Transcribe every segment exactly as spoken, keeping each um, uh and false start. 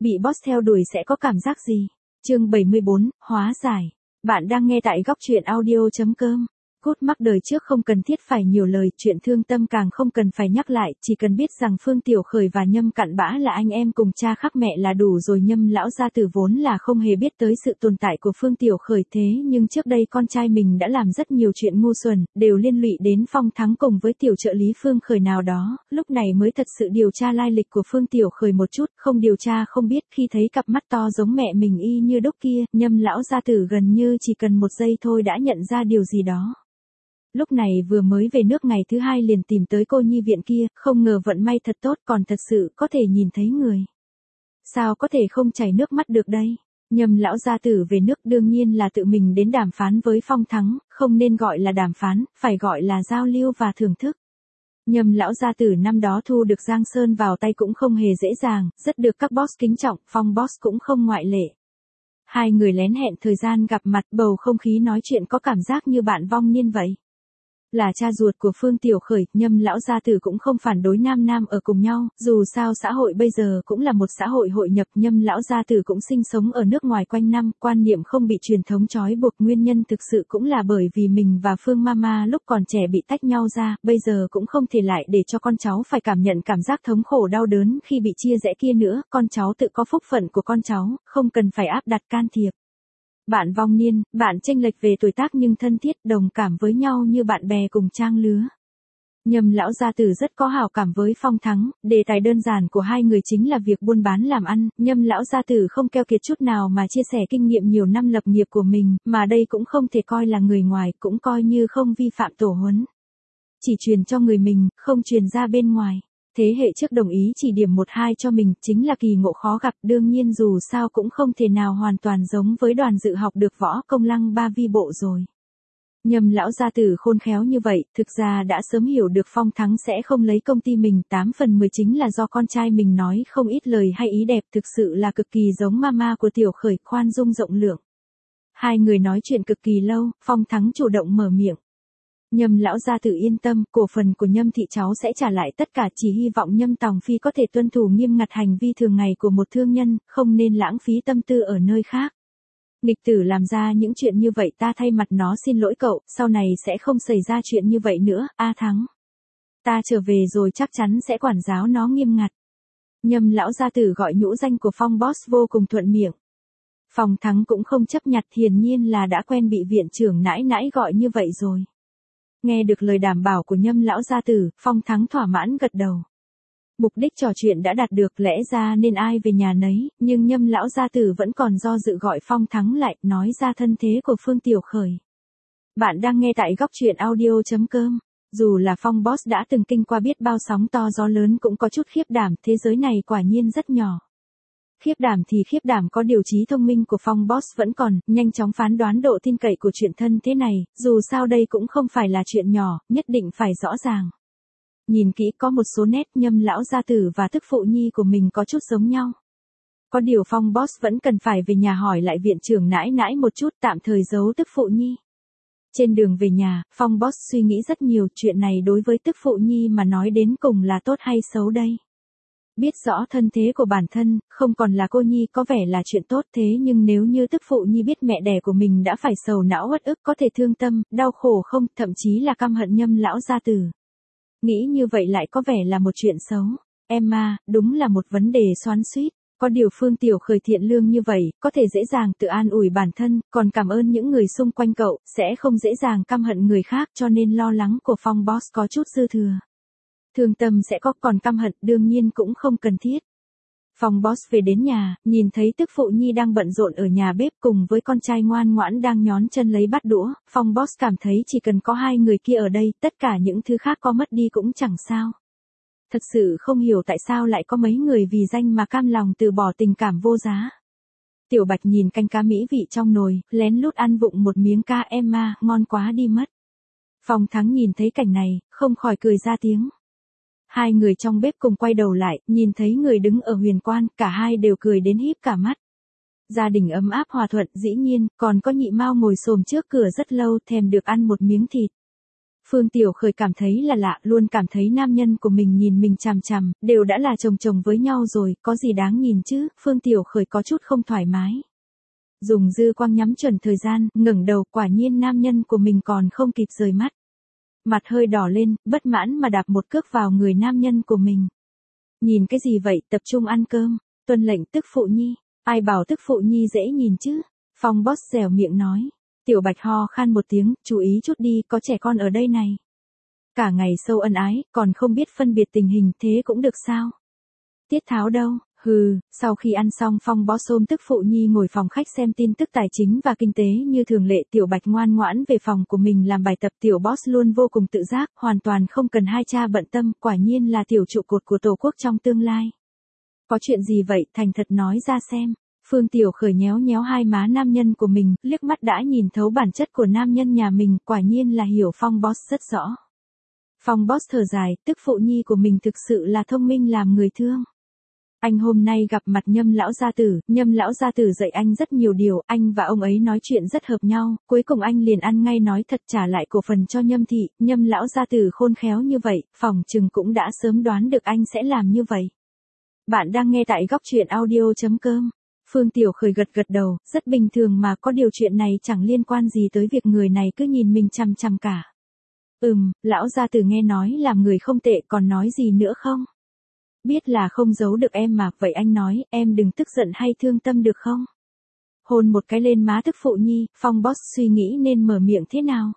Bị boss theo đuổi sẽ có cảm giác gì? Chương bảy mươi bốn, hóa giải. Bạn đang nghe tại góc truyện audio chấm com. Cốt mắc đời trước không cần thiết phải nhiều lời, chuyện thương tâm càng không cần phải nhắc lại, chỉ cần biết rằng Phương Tiểu Khởi và Nhâm Cặn Bã là anh em cùng cha khác mẹ là đủ rồi. Nhâm lão gia tử vốn là không hề biết tới sự tồn tại của Phương Tiểu Khởi, thế nhưng trước đây con trai mình đã làm rất nhiều chuyện ngu xuẩn, đều liên lụy đến Phong Thắng cùng với tiểu trợ lý Phương Khởi nào đó, lúc này mới thật sự điều tra lai lịch của Phương Tiểu Khởi một chút, không điều tra không biết. Khi thấy cặp mắt to giống mẹ mình y như đúc kia, Nhâm lão gia tử gần như chỉ cần một giây thôi đã nhận ra điều gì đó. Lúc này vừa mới về nước ngày thứ hai liền tìm tới cô nhi viện kia, không ngờ vận may thật tốt còn thật sự có thể nhìn thấy người. Sao có thể không chảy nước mắt được đây? Nhâm lão gia tử về nước đương nhiên là tự mình đến đàm phán với Phong Thắng, không nên gọi là đàm phán, phải gọi là giao lưu và thưởng thức. Nhâm lão gia tử năm đó thu được Giang Sơn vào tay cũng không hề dễ dàng, rất được các boss kính trọng, Phong boss cũng không ngoại lệ. Hai người lén hẹn thời gian gặp mặt, bầu không khí nói chuyện có cảm giác như bạn vong niên vậy. Là cha ruột của Phương Tiểu Khởi, Nhâm lão gia tử cũng không phản đối nam nam ở cùng nhau, dù sao xã hội bây giờ cũng là một xã hội hội nhập. Nhâm lão gia tử cũng sinh sống ở nước ngoài quanh năm, quan niệm không bị truyền thống trói buộc, nguyên nhân thực sự cũng là bởi vì mình và Phương Mama lúc còn trẻ bị tách nhau ra, bây giờ cũng không thể lại để cho con cháu phải cảm nhận cảm giác thống khổ đau đớn khi bị chia rẽ kia nữa, con cháu tự có phúc phận của con cháu, không cần phải áp đặt can thiệp. Bạn vong niên, bạn chênh lệch về tuổi tác nhưng thân thiết, đồng cảm với nhau như bạn bè cùng trang lứa. Nhâm lão gia tử rất có hảo cảm với Phong Thắng, đề tài đơn giản của hai người chính là việc buôn bán làm ăn. Nhâm lão gia tử không keo kiệt chút nào mà chia sẻ kinh nghiệm nhiều năm lập nghiệp của mình, mà đây cũng không thể coi là người ngoài, cũng coi như không vi phạm tổ huấn. Chỉ truyền cho người mình, không truyền ra bên ngoài. Thế hệ trước đồng ý chỉ điểm một hai cho mình, chính là kỳ ngộ khó gặp, đương nhiên dù sao cũng không thể nào hoàn toàn giống với Đoàn Dự học được võ công lăng ba vi bộ rồi. Nhâm lão gia tử khôn khéo như vậy, thực ra đã sớm hiểu được Phong Thắng sẽ không lấy công ty mình, tám phần mười chính là do con trai mình nói không ít lời hay ý đẹp, thực sự là cực kỳ giống mama của Tiểu Khởi, khoan dung rộng lượng. Hai người nói chuyện cực kỳ lâu, Phong Thắng chủ động mở miệng. Nhâm lão gia tử yên tâm, cổ phần của Nhâm thị cháu sẽ trả lại tất cả, chỉ hy vọng Nhâm Tòng Phi có thể tuân thủ nghiêm ngặt hành vi thường ngày của một thương nhân, không nên lãng phí tâm tư ở nơi khác. Nghịch tử làm ra những chuyện như vậy, ta thay mặt nó xin lỗi cậu, sau này sẽ không xảy ra chuyện như vậy nữa. A Thắng, ta trở về rồi chắc chắn sẽ quản giáo nó nghiêm ngặt. Nhâm lão gia tử gọi nhũ danh của Phong boss vô cùng thuận miệng. Phong Thắng cũng không chấp nhặt, hiển nhiên là đã quen bị viện trưởng nãi nãi gọi như vậy rồi. Nghe được lời đảm bảo của Nhâm lão gia tử, Phong Thắng thỏa mãn gật đầu. Mục đích trò chuyện đã đạt được, lẽ ra nên ai về nhà nấy, nhưng Nhâm lão gia tử vẫn còn do dự gọi Phong Thắng lại, nói ra thân thế của Phương Tiểu Khởi. Bạn đang nghe tại góc truyện audio chấm com. Dù là Phong boss đã từng kinh qua biết bao sóng to gió lớn cũng có chút khiếp đảm, thế giới này quả nhiên rất nhỏ. Khiếp đảm thì khiếp đảm, có điều trí thông minh của Phong boss vẫn còn, nhanh chóng phán đoán độ tin cậy của chuyện thân thế này, dù sao đây cũng không phải là chuyện nhỏ, nhất định phải rõ ràng. Nhìn kỹ có một số nét Nhâm lão gia tử và tức phụ nhi của mình có chút giống nhau. Có điều Phong boss vẫn cần phải về nhà hỏi lại viện trưởng nãi nãi một chút, tạm thời giấu tức phụ nhi. Trên đường về nhà, Phong boss suy nghĩ rất nhiều, chuyện này đối với tức phụ nhi mà nói đến cùng là tốt hay xấu đây. Biết rõ thân thế của bản thân, không còn là cô nhi có vẻ là chuyện tốt, thế nhưng nếu như tức phụ nhi biết mẹ đẻ của mình đã phải sầu não uất ức, có thể thương tâm, đau khổ không, thậm chí là căm hận Nhâm lão gia tử. Nghĩ như vậy lại có vẻ là một chuyện xấu. Emma, đúng là một vấn đề xoắn xuýt. Có điều Phương Tiểu Khởi thiện lương như vậy, có thể dễ dàng tự an ủi bản thân, còn cảm ơn những người xung quanh cậu, sẽ không dễ dàng căm hận người khác, cho nên lo lắng của Phong boss có chút dư thừa. Thương tâm sẽ có, còn căm hận đương nhiên cũng không cần thiết. Phong boss về đến nhà, nhìn thấy tức phụ nhi đang bận rộn ở nhà bếp cùng với con trai ngoan ngoãn đang nhón chân lấy bát đũa, Phong boss cảm thấy chỉ cần có hai người kia ở đây, tất cả những thứ khác có mất đi cũng chẳng sao. Thật sự không hiểu tại sao lại có mấy người vì danh mà cam lòng từ bỏ tình cảm vô giá. Tiểu Bạch nhìn canh cá mỹ vị trong nồi, lén lút ăn vụng một miếng ca. Emma, ngon quá đi mất. Phong Thắng nhìn thấy cảnh này, không khỏi cười ra tiếng. Hai người trong bếp cùng quay đầu lại, nhìn thấy người đứng ở huyền quan, cả hai đều cười đến híp cả mắt. Gia đình ấm áp hòa thuận, dĩ nhiên, còn có nhị mao ngồi xổm trước cửa rất lâu, thèm được ăn một miếng thịt. Phương Tiểu Khởi cảm thấy là lạ, luôn cảm thấy nam nhân của mình nhìn mình chằm chằm, đều đã là chồng chồng với nhau rồi, có gì đáng nhìn chứ, Phương Tiểu Khởi có chút không thoải mái. Dùng dư quang nhắm chuẩn thời gian, ngẩng đầu, quả nhiên nam nhân của mình còn không kịp rời mắt. Mặt hơi đỏ lên, bất mãn mà đạp một cước vào người nam nhân của mình. Nhìn cái gì vậy, tập trung ăn cơm, tuân lệnh tức phụ nhi, ai bảo tức phụ nhi dễ nhìn chứ, Phong boss dẻo miệng nói. Tiểu Bạch ho khan một tiếng, chú ý chút đi, có trẻ con ở đây này. Cả ngày sâu ân ái, còn không biết phân biệt tình hình, thế cũng được sao? Tiết Tháo đâu? Hừ, sau khi ăn xong Phong boss ôm tức phụ nhi ngồi phòng khách xem tin tức tài chính và kinh tế như thường lệ. Tiểu Bạch ngoan ngoãn về phòng của mình làm bài tập. Tiểu boss luôn vô cùng tự giác, hoàn toàn không cần hai cha bận tâm, quả nhiên là tiểu trụ cột của tổ quốc trong tương lai. Có chuyện gì vậy, thành thật nói ra xem. Phương Tiểu Khởi nhéo nhéo hai má nam nhân của mình, liếc mắt đã nhìn thấu bản chất của nam nhân nhà mình, quả nhiên là hiểu Phong boss rất rõ. Phong boss thở dài, tức phụ nhi của mình thực sự là thông minh làm người thương. Anh hôm nay gặp mặt Nhâm lão gia tử, Nhâm lão gia tử dạy anh rất nhiều điều, anh và ông ấy nói chuyện rất hợp nhau, cuối cùng anh liền ăn ngay nói thật trả lại cổ phần cho Nhâm thị. Nhâm lão gia tử khôn khéo như vậy, phỏng chừng cũng đã sớm đoán được anh sẽ làm như vậy. Bạn đang nghe tại góc truyện audio chấm com. Phương Tiểu Khởi gật gật đầu, rất bình thường mà, có điều chuyện này chẳng liên quan gì tới việc người này cứ nhìn mình chằm chằm cả. Ừm, lão gia tử nghe nói làm người không tệ, còn nói gì nữa không? Biết là không giấu được em mà, vậy anh nói, em đừng tức giận hay thương tâm được không? Hôn một cái lên má tức phụ nhi, Phong boss suy nghĩ nên mở miệng thế nào?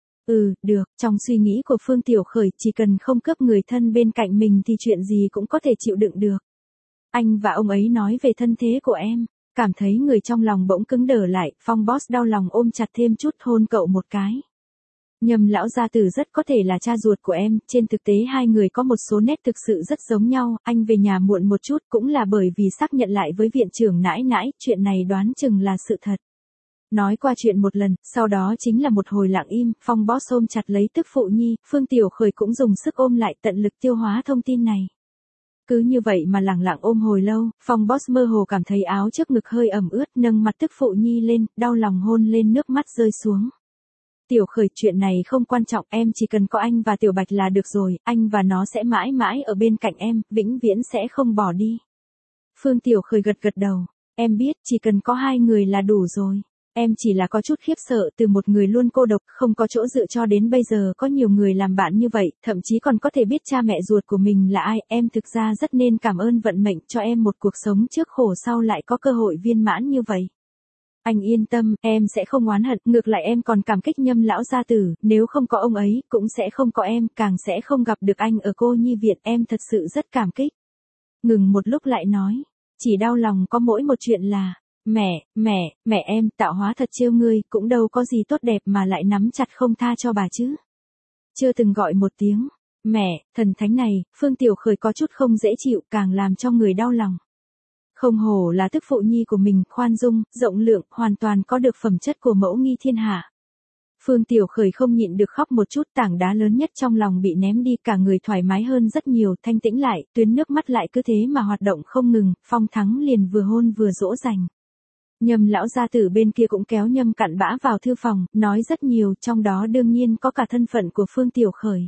Ừ, được, trong suy nghĩ của Phương Tiểu Khởi, chỉ cần không cướp người thân bên cạnh mình thì chuyện gì cũng có thể chịu đựng được. Anh và ông ấy nói về thân thế của em, cảm thấy người trong lòng bỗng cứng đờ lại, Phong boss đau lòng ôm chặt thêm chút, hôn cậu một cái. Nhâm lão gia tử rất có thể là cha ruột của em, trên thực tế hai người có một số nét thực sự rất giống nhau, anh về nhà muộn một chút cũng là bởi vì xác nhận lại với viện trưởng nãi nãi, chuyện này đoán chừng là sự thật. Nói qua chuyện một lần, sau đó chính là một hồi lặng im, Phong boss ôm chặt lấy tức phụ nhi, Phương Tiểu Khởi cũng dùng sức ôm lại, tận lực tiêu hóa thông tin này. Cứ như vậy mà lẳng lặng ôm hồi lâu, Phong boss mơ hồ cảm thấy áo trước ngực hơi ẩm ướt, nâng mặt tức phụ nhi lên, đau lòng hôn lên, nước mắt rơi xuống. Tiểu Khởi, chuyện này không quan trọng, em chỉ cần có anh và Tiểu Bạch là được rồi, anh và nó sẽ mãi mãi ở bên cạnh em, vĩnh viễn sẽ không bỏ đi. Phương Tiểu Khởi gật gật đầu, em biết, chỉ cần có hai người là đủ rồi. Em chỉ là có chút khiếp sợ, từ một người luôn cô độc, không có chỗ dựa cho đến bây giờ có nhiều người làm bạn như vậy, thậm chí còn có thể biết cha mẹ ruột của mình là ai, em thực ra rất nên cảm ơn vận mệnh cho em một cuộc sống trước khổ sau lại có cơ hội viên mãn như vậy. Anh yên tâm, em sẽ không oán hận, ngược lại em còn cảm kích Nhâm lão gia tử, nếu không có ông ấy, cũng sẽ không có em, càng sẽ không gặp được anh ở cô nhi viện, em thật sự rất cảm kích. Ngừng một lúc lại nói, chỉ đau lòng có mỗi một chuyện là, mẹ, mẹ, mẹ em, tạo hóa thật trêu ngươi, cũng đâu có gì tốt đẹp mà lại nắm chặt không tha cho bà chứ. Chưa từng gọi một tiếng, mẹ, thần thánh này, Phương Tiểu Khởi có chút không dễ chịu, càng làm cho người đau lòng. Không hổ là tức phụ nhi của mình, khoan dung, rộng lượng, hoàn toàn có được phẩm chất của mẫu nghi thiên hạ. Phương Tiểu Khởi không nhịn được khóc một chút, tảng đá lớn nhất trong lòng bị ném đi, cả người thoải mái hơn rất nhiều, thanh tĩnh lại, tuyến nước mắt lại cứ thế mà hoạt động không ngừng, Phong Thắng liền vừa hôn vừa dỗ dành. Nhâm lão gia tử bên kia cũng kéo Nhâm Cặn Bã vào thư phòng, nói rất nhiều, trong đó đương nhiên có cả thân phận của Phương Tiểu Khởi.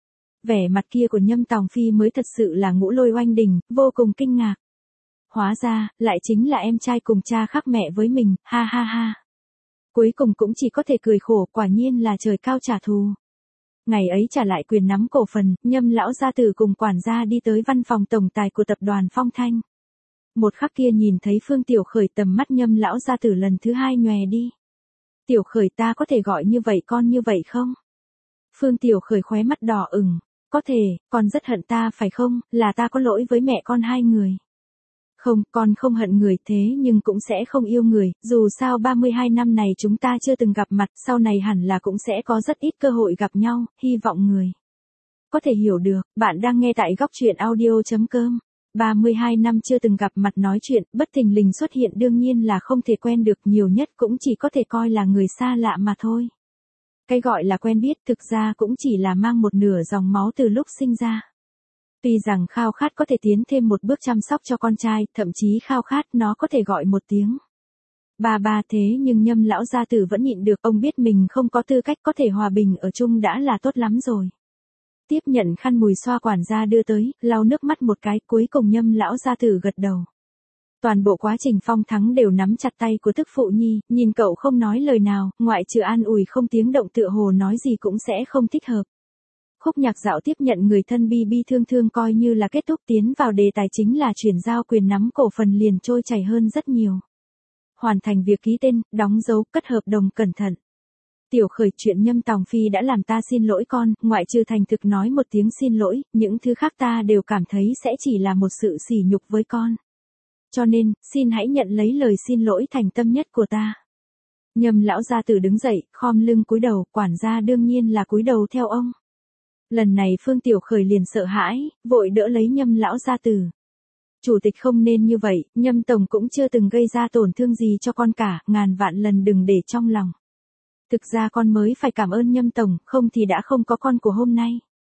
Vẻ mặt kia của Nhâm Tòng Phi mới thật sự là ngũ lôi oanh đỉnh, vô cùng kinh ngạc. Hóa ra, lại chính là em trai cùng cha khác mẹ với mình, ha ha ha. Cuối cùng cũng chỉ có thể cười khổ, quả nhiên là trời cao trả thù. Ngày ấy trả lại quyền nắm cổ phần, Nhâm lão gia tử cùng quản gia đi tới văn phòng tổng tài của tập đoàn Phong Thanh. Một khắc kia nhìn thấy Phương Tiểu Khởi, tầm mắt Nhâm lão gia tử lần thứ hai nhòe đi. Tiểu Khởi, ta có thể gọi như vậy con như vậy không? Phương Tiểu Khởi khóe mắt đỏ ửng, có thể, con rất hận ta phải không, là ta có lỗi với mẹ con hai người. Không, con không hận người, thế nhưng cũng sẽ không yêu người, dù sao ba mươi hai năm này chúng ta chưa từng gặp mặt, sau này hẳn là cũng sẽ có rất ít cơ hội gặp nhau, hy vọng người có thể hiểu được. Bạn đang nghe tại góc truyện audio chấm com. ba mươi hai năm chưa từng gặp mặt nói chuyện, bất thình lình xuất hiện đương nhiên là không thể quen được, nhiều nhất cũng chỉ có thể coi là người xa lạ mà thôi. Cái gọi là quen biết thực ra cũng chỉ là mang một nửa dòng máu từ lúc sinh ra. Tuy rằng khao khát có thể tiến thêm một bước chăm sóc cho con trai, thậm chí khao khát nó có thể gọi một tiếng Ba ba thế nhưng Nhâm lão gia tử vẫn nhịn được, ông biết mình không có tư cách có thể hòa bình ở chung đã là tốt lắm rồi. Tiếp nhận khăn mùi xoa quản gia đưa tới, lau nước mắt một cái, cuối cùng Nhâm lão gia tử gật đầu. Toàn bộ quá trình Phong Thắng đều nắm chặt tay của tức phụ nhi, nhìn cậu không nói lời nào, ngoại trừ an ủi không tiếng động tựa hồ nói gì cũng sẽ không thích hợp. Khúc Nhạc Dạo tiếp nhận người thân bi bi thương thương coi như là kết thúc, tiến vào đề tài chính là chuyển giao quyền nắm cổ phần liền trôi chảy hơn rất nhiều. Hoàn thành việc ký tên, đóng dấu, cất hợp đồng cẩn thận. Tiểu Khởi, chuyện Nhâm Tòng Phi đã làm ta xin lỗi con, ngoại trừ thành thực nói một tiếng xin lỗi, những thứ khác ta đều cảm thấy sẽ chỉ là một sự sỉ nhục với con. Cho nên, xin hãy nhận lấy lời xin lỗi thành tâm nhất của ta. Nhâm lão gia tử đứng dậy, khom lưng cúi đầu, quản gia đương nhiên là cúi đầu theo ông. Lần này Phương Tiểu Khởi liền sợ hãi, vội đỡ lấy Nhâm lão gia tử. Chủ tịch không nên như vậy, Nhâm tổng cũng chưa từng gây ra tổn thương gì cho con cả, ngàn vạn lần đừng để trong lòng. Thực ra con mới phải cảm ơn Nhâm tổng, không thì đã không có con của hôm nay.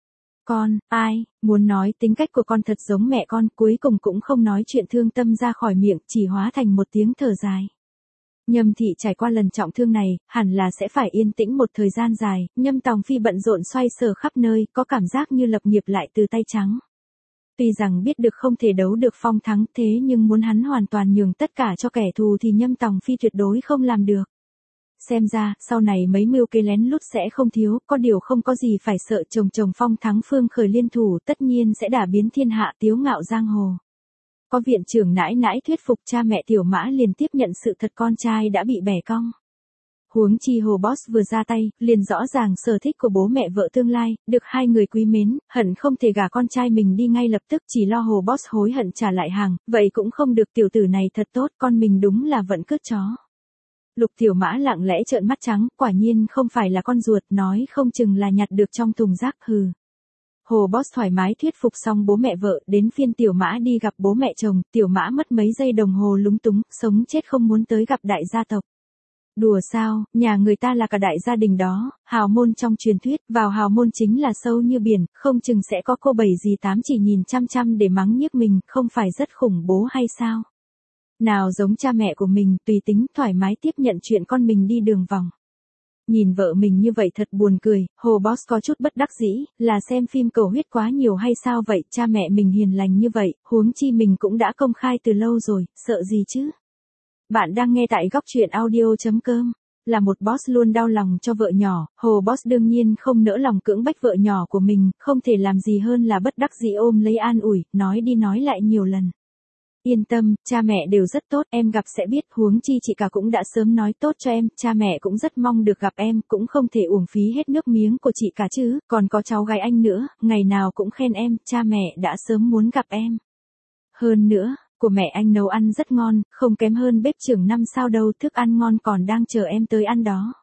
Con, ai, muốn nói tính cách của con thật giống mẹ con, cuối cùng cũng không nói chuyện thương tâm ra khỏi miệng, chỉ hóa thành một tiếng thở dài. Nhâm thị trải qua lần trọng thương này, hẳn là sẽ phải yên tĩnh một thời gian dài, Nhâm Tòng Phi bận rộn xoay sở khắp nơi, có cảm giác như lập nghiệp lại từ tay trắng. Tuy rằng biết được không thể đấu được Phong Thắng, thế nhưng muốn hắn hoàn toàn nhường tất cả cho kẻ thù thì Nhâm Tòng Phi tuyệt đối không làm được. Xem ra, sau này mấy mưu kế lén lút sẽ không thiếu, có điều không có gì phải sợ, chồng chồng Phong Thắng Phương Khởi liên thủ tất nhiên sẽ đả biến thiên hạ, tiếu ngạo giang hồ. Có viện trưởng nãi nãi thuyết phục, cha mẹ Tiểu Mã liền tiếp nhận sự thật con trai đã bị bẻ cong. Huống chi Hồ Boss vừa ra tay, liền rõ ràng sở thích của bố mẹ vợ tương lai, được hai người quý mến, hận không thể gả con trai mình đi ngay lập tức, chỉ lo Hồ Boss hối hận trả lại hàng, vậy cũng không được, tiểu tử này thật tốt, con mình đúng là vận cướp chó. Lục Tiểu Mã lặng lẽ trợn mắt trắng, quả nhiên không phải là con ruột, nói không chừng là nhặt được trong thùng rác, hừ. Hồ Boss thoải mái thuyết phục xong bố mẹ vợ, đến phiên Tiểu Mã đi gặp bố mẹ chồng, Tiểu Mã mất mấy giây đồng hồ lúng túng, sống chết không muốn tới gặp đại gia tộc. Đùa sao, nhà người ta là cả đại gia đình đó, hào môn trong truyền thuyết, vào hào môn chính là sâu như biển, không chừng sẽ có cô bảy dì tám chỉ nhìn chăm chăm để mắng nhiếc mình, không phải rất khủng bố hay sao? Nào giống cha mẹ của mình, tùy tính, thoải mái tiếp nhận chuyện con mình đi đường vòng. Nhìn vợ mình như vậy thật buồn cười, Hồ Boss có chút bất đắc dĩ, là xem phim cầu huyết quá nhiều hay sao vậy, cha mẹ mình hiền lành như vậy, huống chi mình cũng đã công khai từ lâu rồi, sợ gì chứ? Bạn đang nghe tại góc truyện audio.com. Là một boss luôn đau lòng cho vợ nhỏ, Hồ Boss đương nhiên không nỡ lòng cưỡng bách vợ nhỏ của mình, không thể làm gì hơn là bất đắc dĩ ôm lấy an ủi, nói đi nói lại nhiều lần. Yên tâm, cha mẹ đều rất tốt, em gặp sẽ biết, huống chi chị cả cũng đã sớm nói tốt cho em, cha mẹ cũng rất mong được gặp em, cũng không thể uổng phí hết nước miếng của chị cả chứ, còn có cháu gái anh nữa, ngày nào cũng khen em, cha mẹ đã sớm muốn gặp em. Hơn nữa, của mẹ anh nấu ăn rất ngon, không kém hơn bếp trưởng năm sao đâu, thức ăn ngon còn đang chờ em tới ăn đó.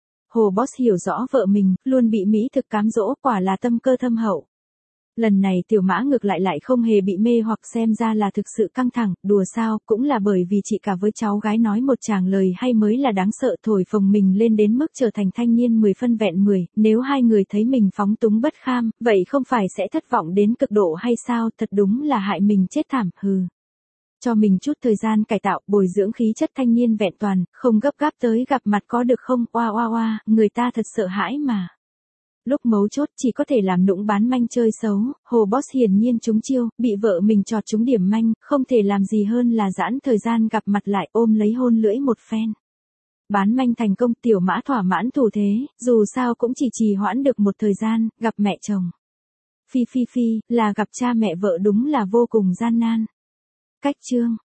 Hồ Boss hiểu rõ vợ mình, luôn bị mỹ thực cám dỗ, quả là tâm cơ thâm hậu. Lần này Tiểu Mã ngược lại lại không hề bị mê hoặc, xem ra là thực sự căng thẳng, đùa sao, cũng là bởi vì chị cả với cháu gái nói một tràng lời hay mới là đáng sợ, thổi phồng mình lên đến mức trở thành thanh niên mười phân vẹn mười, nếu hai người thấy mình phóng túng bất kham, vậy không phải sẽ thất vọng đến cực độ hay sao, thật đúng là hại mình chết thảm, hừ. Cho mình chút thời gian cải tạo, bồi dưỡng khí chất thanh niên vẹn toàn, không gấp gáp tới gặp mặt có được không, oa oa oa, người ta thật sợ hãi mà. Lúc mấu chốt chỉ có thể làm nũng bán manh chơi xấu, Hồ Boss hiển nhiên trúng chiêu, bị vợ mình chọt trúng điểm manh, không thể làm gì hơn là giãn thời gian gặp mặt lại, ôm lấy hôn lưỡi một phen. Bán manh thành công, Tiểu Mã thỏa mãn thủ thế, dù sao cũng chỉ trì hoãn được một thời gian, gặp mẹ chồng. Phi phi phi, là gặp cha mẹ vợ đúng là vô cùng gian nan. Cách chương